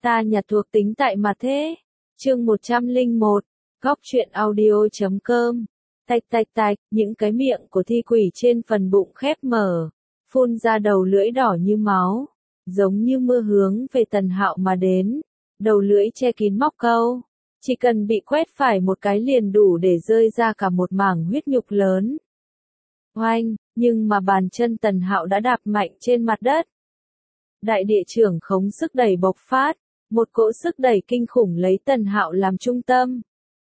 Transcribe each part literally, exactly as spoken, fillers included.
Ta nhặt thuộc tính tại mà thế. Chương một trăm lẻ một, góc truyện audio chấm com. Tạch tạch tạch, những cái miệng của thi quỷ trên phần bụng khép mở, phun ra đầu lưỡi đỏ như máu, giống như mưa hướng về Tần Hạo mà đến. Đầu lưỡi che kín móc câu, chỉ cần bị quét phải một cái liền đủ để rơi ra cả một mảng huyết nhục lớn. Oanh, nhưng mà bàn chân Tần Hạo đã đạp mạnh trên mặt đất. Đại địa trưởng khống sức đẩy bộc phát, một cỗ sức đẩy kinh khủng lấy Tần Hạo làm trung tâm,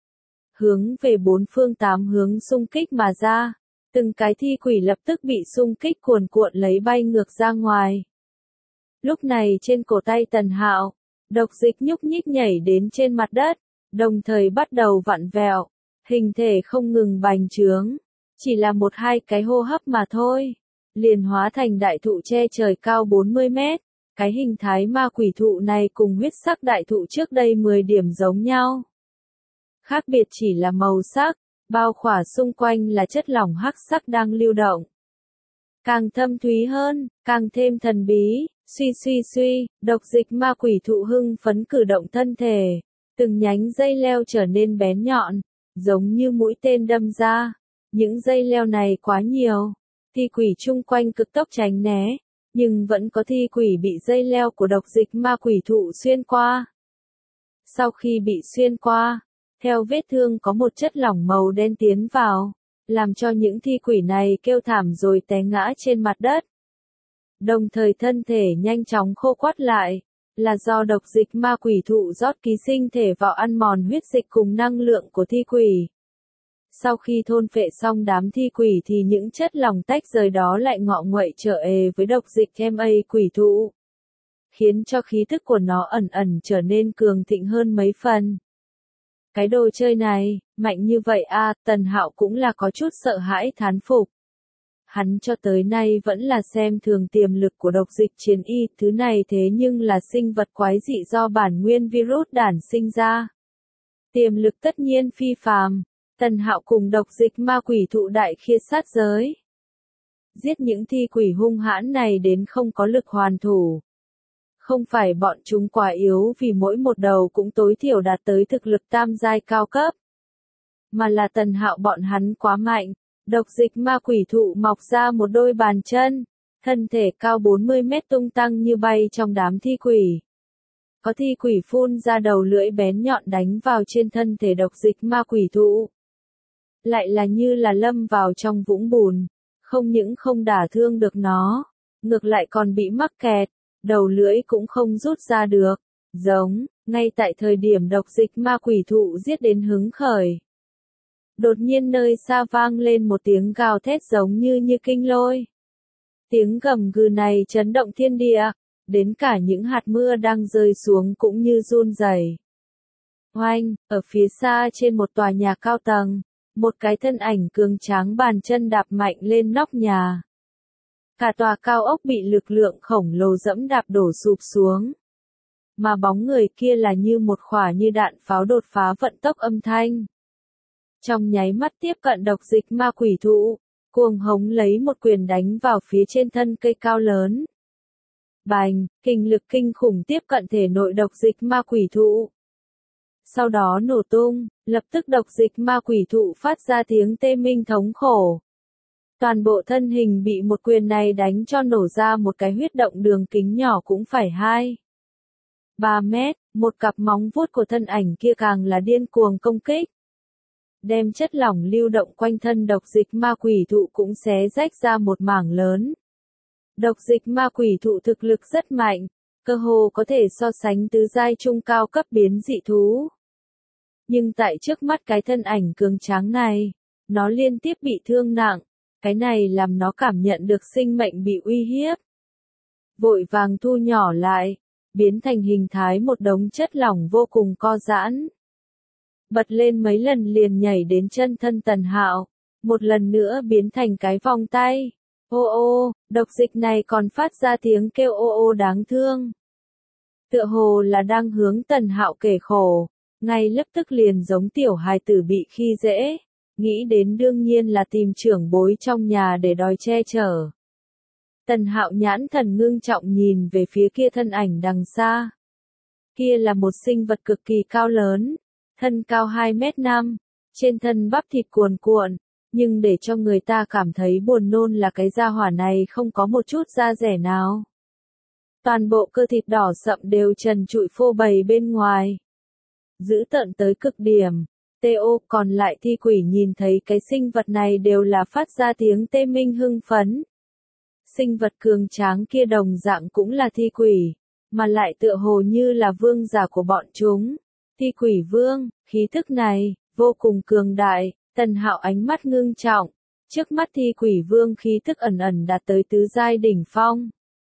hướng về bốn phương tám hướng xung kích mà ra. Từng cái thi quỷ lập tức bị xung kích cuồn cuộn lấy bay ngược ra ngoài. Lúc này trên cổ tay Tần Hạo, độc dịch nhúc nhích nhảy đến trên mặt đất, đồng thời bắt đầu vặn vẹo, hình thể không ngừng bành trướng, chỉ là một hai cái hô hấp mà thôi, liền hóa thành đại thụ che trời cao bốn mươi mét. Cái hình thái ma quỷ thụ này cùng huyết sắc đại thụ trước đây mười điểm giống nhau. Khác biệt chỉ là màu sắc, bao khỏa xung quanh là chất lỏng hắc sắc đang lưu động. Càng thâm thúy hơn, càng thêm thần bí, suy suy suy, độc dịch ma quỷ thụ hưng phấn cử động thân thể, từng nhánh dây leo trở nên bén nhọn, giống như mũi tên đâm ra. Những dây leo này quá nhiều, thi quỷ chung quanh cực tốc tránh né, nhưng vẫn có thi quỷ bị dây leo của độc dịch ma quỷ thụ xuyên qua. Sau khi bị xuyên qua, theo vết thương có một chất lỏng màu đen tiến vào, làm cho những thi quỷ này kêu thảm rồi té ngã trên mặt đất. Đồng thời thân thể nhanh chóng khô quắt lại, là do độc dịch ma quỷ thụ rót ký sinh thể vào ăn mòn huyết dịch cùng năng lượng của thi quỷ. Sau khi thôn phệ xong đám thi quỷ thì những chất lỏng tách rời đó lại ngọ nguậy trở ề với độc dịch ma quỷ thụ, khiến cho khí thức của nó ẩn ẩn trở nên cường thịnh hơn mấy phần. Cái đồ chơi này, mạnh như vậy à, Tần Hạo cũng là có chút sợ hãi thán phục. Hắn cho tới nay vẫn là xem thường tiềm lực của độc dịch chiến y, thứ này thế nhưng là sinh vật quái dị do bản nguyên virus đản sinh ra. Tiềm lực tất nhiên phi phàm. Tần Hạo cùng độc dịch ma quỷ thụ đại khiết sát giới, giết những thi quỷ hung hãn này đến không có lực hoàn thủ. Không phải bọn chúng quá yếu vì mỗi một đầu cũng tối thiểu đạt tới thực lực tam giai cao cấp, mà là Tần Hạo bọn hắn quá mạnh. Độc dịch ma quỷ thụ mọc ra một đôi bàn chân, thân thể cao bốn mươi mét tung tăng như bay trong đám thi quỷ. Có thi quỷ phun ra đầu lưỡi bén nhọn đánh vào trên thân thể độc dịch ma quỷ thụ, lại là như là lâm vào trong vũng bùn, không những không đả thương được nó, ngược lại còn bị mắc kẹt, đầu lưỡi cũng không rút ra được. Giống, ngay tại thời điểm độc dịch ma quỷ thụ giết đến hứng khởi, đột nhiên nơi xa vang lên một tiếng gào thét giống như như kinh lôi. Tiếng gầm gừ này chấn động thiên địa, đến cả những hạt mưa đang rơi xuống cũng như run rẩy. Oanh, ở phía xa trên một tòa nhà cao tầng, một cái thân ảnh cường tráng bàn chân đạp mạnh lên nóc nhà. Cả tòa cao ốc bị lực lượng khổng lồ dẫm đạp đổ sụp xuống. Mà bóng người kia là như một khỏa như đạn pháo đột phá vận tốc âm thanh. Trong nháy mắt tiếp cận độc dịch ma quỷ thụ, cuồng hống lấy một quyền đánh vào phía trên thân cây cao lớn. Bành, kinh lực kinh khủng tiếp cận thể nội độc dịch ma quỷ thụ. Sau đó nổ tung, lập tức độc dịch ma quỷ thụ phát ra tiếng tê minh thống khổ. Toàn bộ thân hình bị một quyền này đánh cho nổ ra một cái huyết động đường kính nhỏ cũng phải hai ba mét, một cặp móng vuốt của thân ảnh kia càng là điên cuồng công kích, đem chất lỏng lưu động quanh thân độc dịch ma quỷ thụ cũng xé rách ra một mảng lớn. Độc dịch ma quỷ thụ thực lực rất mạnh, cơ hồ có thể so sánh tứ giai trung cao cấp biến dị thú. Nhưng tại trước mắt cái thân ảnh cường tráng này, nó liên tiếp bị thương nặng, cái này làm nó cảm nhận được sinh mệnh bị uy hiếp. Vội vàng thu nhỏ lại, biến thành hình thái một đống chất lỏng vô cùng co giãn. Bật lên mấy lần liền nhảy đến chân thân Tần Hạo, một lần nữa biến thành cái vòng tay. Ô ô, độc dịch này còn phát ra tiếng kêu ô ô đáng thương. Tựa hồ là đang hướng Tần Hạo kể khổ, ngay lập tức liền giống tiểu hài tử bị khi dễ, nghĩ đến đương nhiên là tìm trưởng bối trong nhà để đòi che chở. Tần Hạo nhãn thần ngưng trọng nhìn về phía kia thân ảnh đằng xa. Kia là một sinh vật cực kỳ cao lớn, thân cao hai mét năm, trên thân bắp thịt cuồn cuộn, nhưng để cho người ta cảm thấy buồn nôn là cái da hỏa này không có một chút da rẻ nào. Toàn bộ cơ thịt đỏ sậm đều trần trụi phô bày bên ngoài. Dữ tợn tới cực điểm. Tê.O. còn lại thi quỷ nhìn thấy cái sinh vật này đều là phát ra tiếng tê minh hưng phấn. Sinh vật cường tráng kia đồng dạng cũng là thi quỷ, mà lại tựa hồ như là vương giả của bọn chúng. Thi quỷ vương, khí thức này, vô cùng cường đại. Tần Hạo ánh mắt ngưng trọng. Trước mắt thi quỷ vương khí thức ẩn ẩn đạt tới tứ giai đỉnh phong.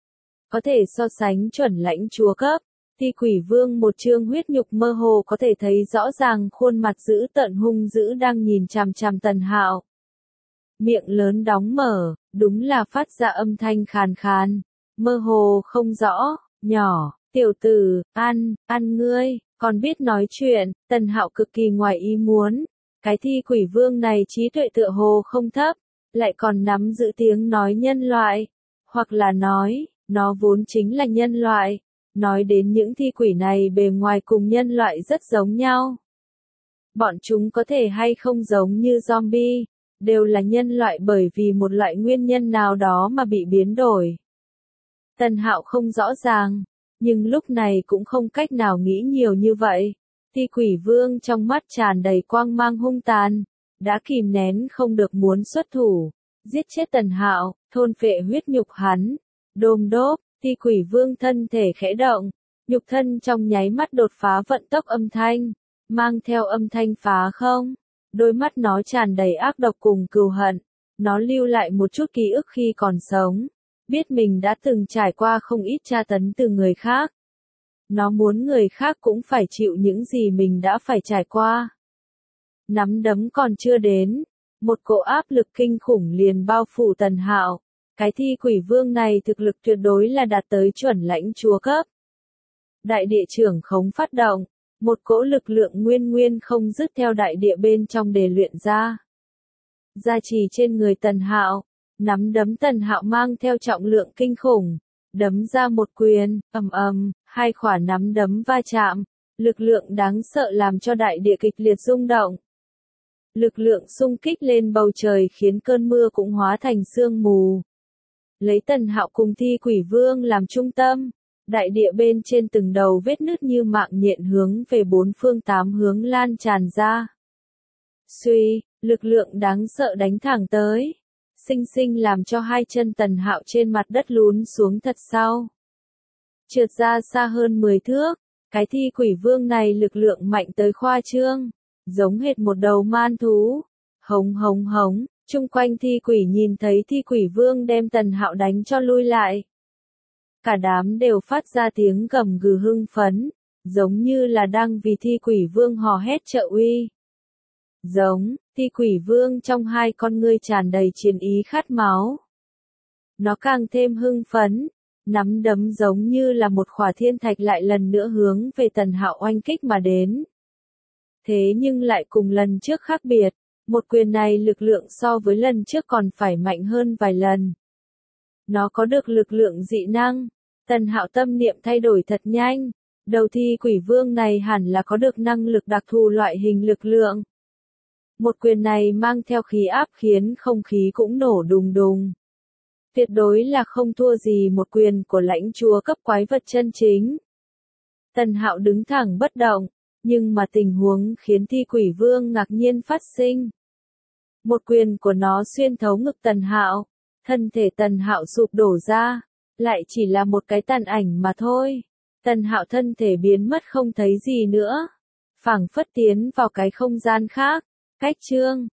Có thể so sánh chuẩn lãnh chúa cấp. Thi quỷ vương một trương huyết nhục mơ hồ có thể thấy rõ ràng khuôn mặt dữ tợn hung dữ đang nhìn chằm chằm Tần Hạo. Miệng lớn đóng mở, đúng là phát ra âm thanh khàn khàn, mơ hồ không rõ, nhỏ, tiểu tử, ăn, ăn ngươi, còn biết nói chuyện. Tần Hạo cực kỳ ngoài ý muốn, cái thi quỷ vương này trí tuệ tựa hồ không thấp, lại còn nắm giữ tiếng nói nhân loại, hoặc là nói, nó vốn chính là nhân loại. Nói đến những thi quỷ này bề ngoài cùng nhân loại rất giống nhau. Bọn chúng có thể hay không giống như zombie, đều là nhân loại bởi vì một loại nguyên nhân nào đó mà bị biến đổi. Tần Hạo không rõ ràng, nhưng lúc này cũng không cách nào nghĩ nhiều như vậy. Thi quỷ vương trong mắt tràn đầy quang mang hung tàn, đã kìm nén không được muốn xuất thủ, giết chết Tần Hạo, thôn phệ huyết nhục hắn. Đôm đốp, thi quỷ vương thân thể khẽ động, nhục thân trong nháy mắt đột phá vận tốc âm thanh, mang theo âm thanh phá không. Đôi mắt nó tràn đầy ác độc cùng cừu hận, nó lưu lại một chút ký ức khi còn sống, biết mình đã từng trải qua không ít tra tấn từ người khác. Nó muốn người khác cũng phải chịu những gì mình đã phải trải qua. Nắm đấm còn chưa đến, một cỗ áp lực kinh khủng liền bao phủ Tần Hạo. Cái thi quỷ vương này thực lực tuyệt đối là đạt tới chuẩn lãnh chúa cấp. Đại địa trưởng khống phát động, một cỗ lực lượng nguyên nguyên không dứt theo đại địa bên trong để luyện ra. Gia trì trên người Tần Hạo, nắm đấm Tần Hạo mang theo trọng lượng kinh khủng, đấm ra một quyền, ầm ầm, hai quả nắm đấm va chạm, lực lượng đáng sợ làm cho đại địa kịch liệt rung động. Lực lượng xung kích lên bầu trời khiến cơn mưa cũng hóa thành sương mù. Lấy Tần Hạo cùng thi quỷ vương làm trung tâm, đại địa bên trên từng đầu vết nứt như mạng nhện hướng về bốn phương tám hướng lan tràn ra. Suy, lực lượng đáng sợ đánh thẳng tới, sinh sinh làm cho hai chân Tần Hạo trên mặt đất lún xuống thật sâu. Trượt ra xa hơn mười thước, cái thi quỷ vương này lực lượng mạnh tới khoa trương, giống hệt một đầu man thú. Hống hống hống. Chung quanh thi quỷ nhìn thấy thi quỷ vương đem Tần Hạo đánh cho lui lại. Cả đám đều phát ra tiếng gầm gừ hưng phấn, giống như là đang vì thi quỷ vương hò hét trợ uy. Giống, thi quỷ vương trong hai con ngươi tràn đầy chiến ý khát máu. Nó càng thêm hưng phấn, nắm đấm giống như là một khỏa thiên thạch lại lần nữa hướng về Tần Hạo oanh kích mà đến. Thế nhưng lại cùng lần trước khác biệt. Một quyền này lực lượng so với lần trước còn phải mạnh hơn vài lần. Nó có được lực lượng dị năng. Tần Hạo tâm niệm thay đổi thật nhanh. Đầu thi quỷ vương này hẳn là có được năng lực đặc thù loại hình lực lượng. Một quyền này mang theo khí áp khiến không khí cũng nổ đùng đùng. Tuyệt đối là không thua gì một quyền của lãnh chúa cấp quái vật chân chính. Tần Hạo đứng thẳng bất động. Nhưng mà tình huống khiến thi quỷ vương ngạc nhiên phát sinh. Một quyền của nó xuyên thấu ngực Tần Hạo, thân thể Tần Hạo sụp đổ ra, lại chỉ là một cái tàn ảnh mà thôi. Tần Hạo thân thể biến mất không thấy gì nữa, phảng phất tiến vào cái không gian khác. Cách chương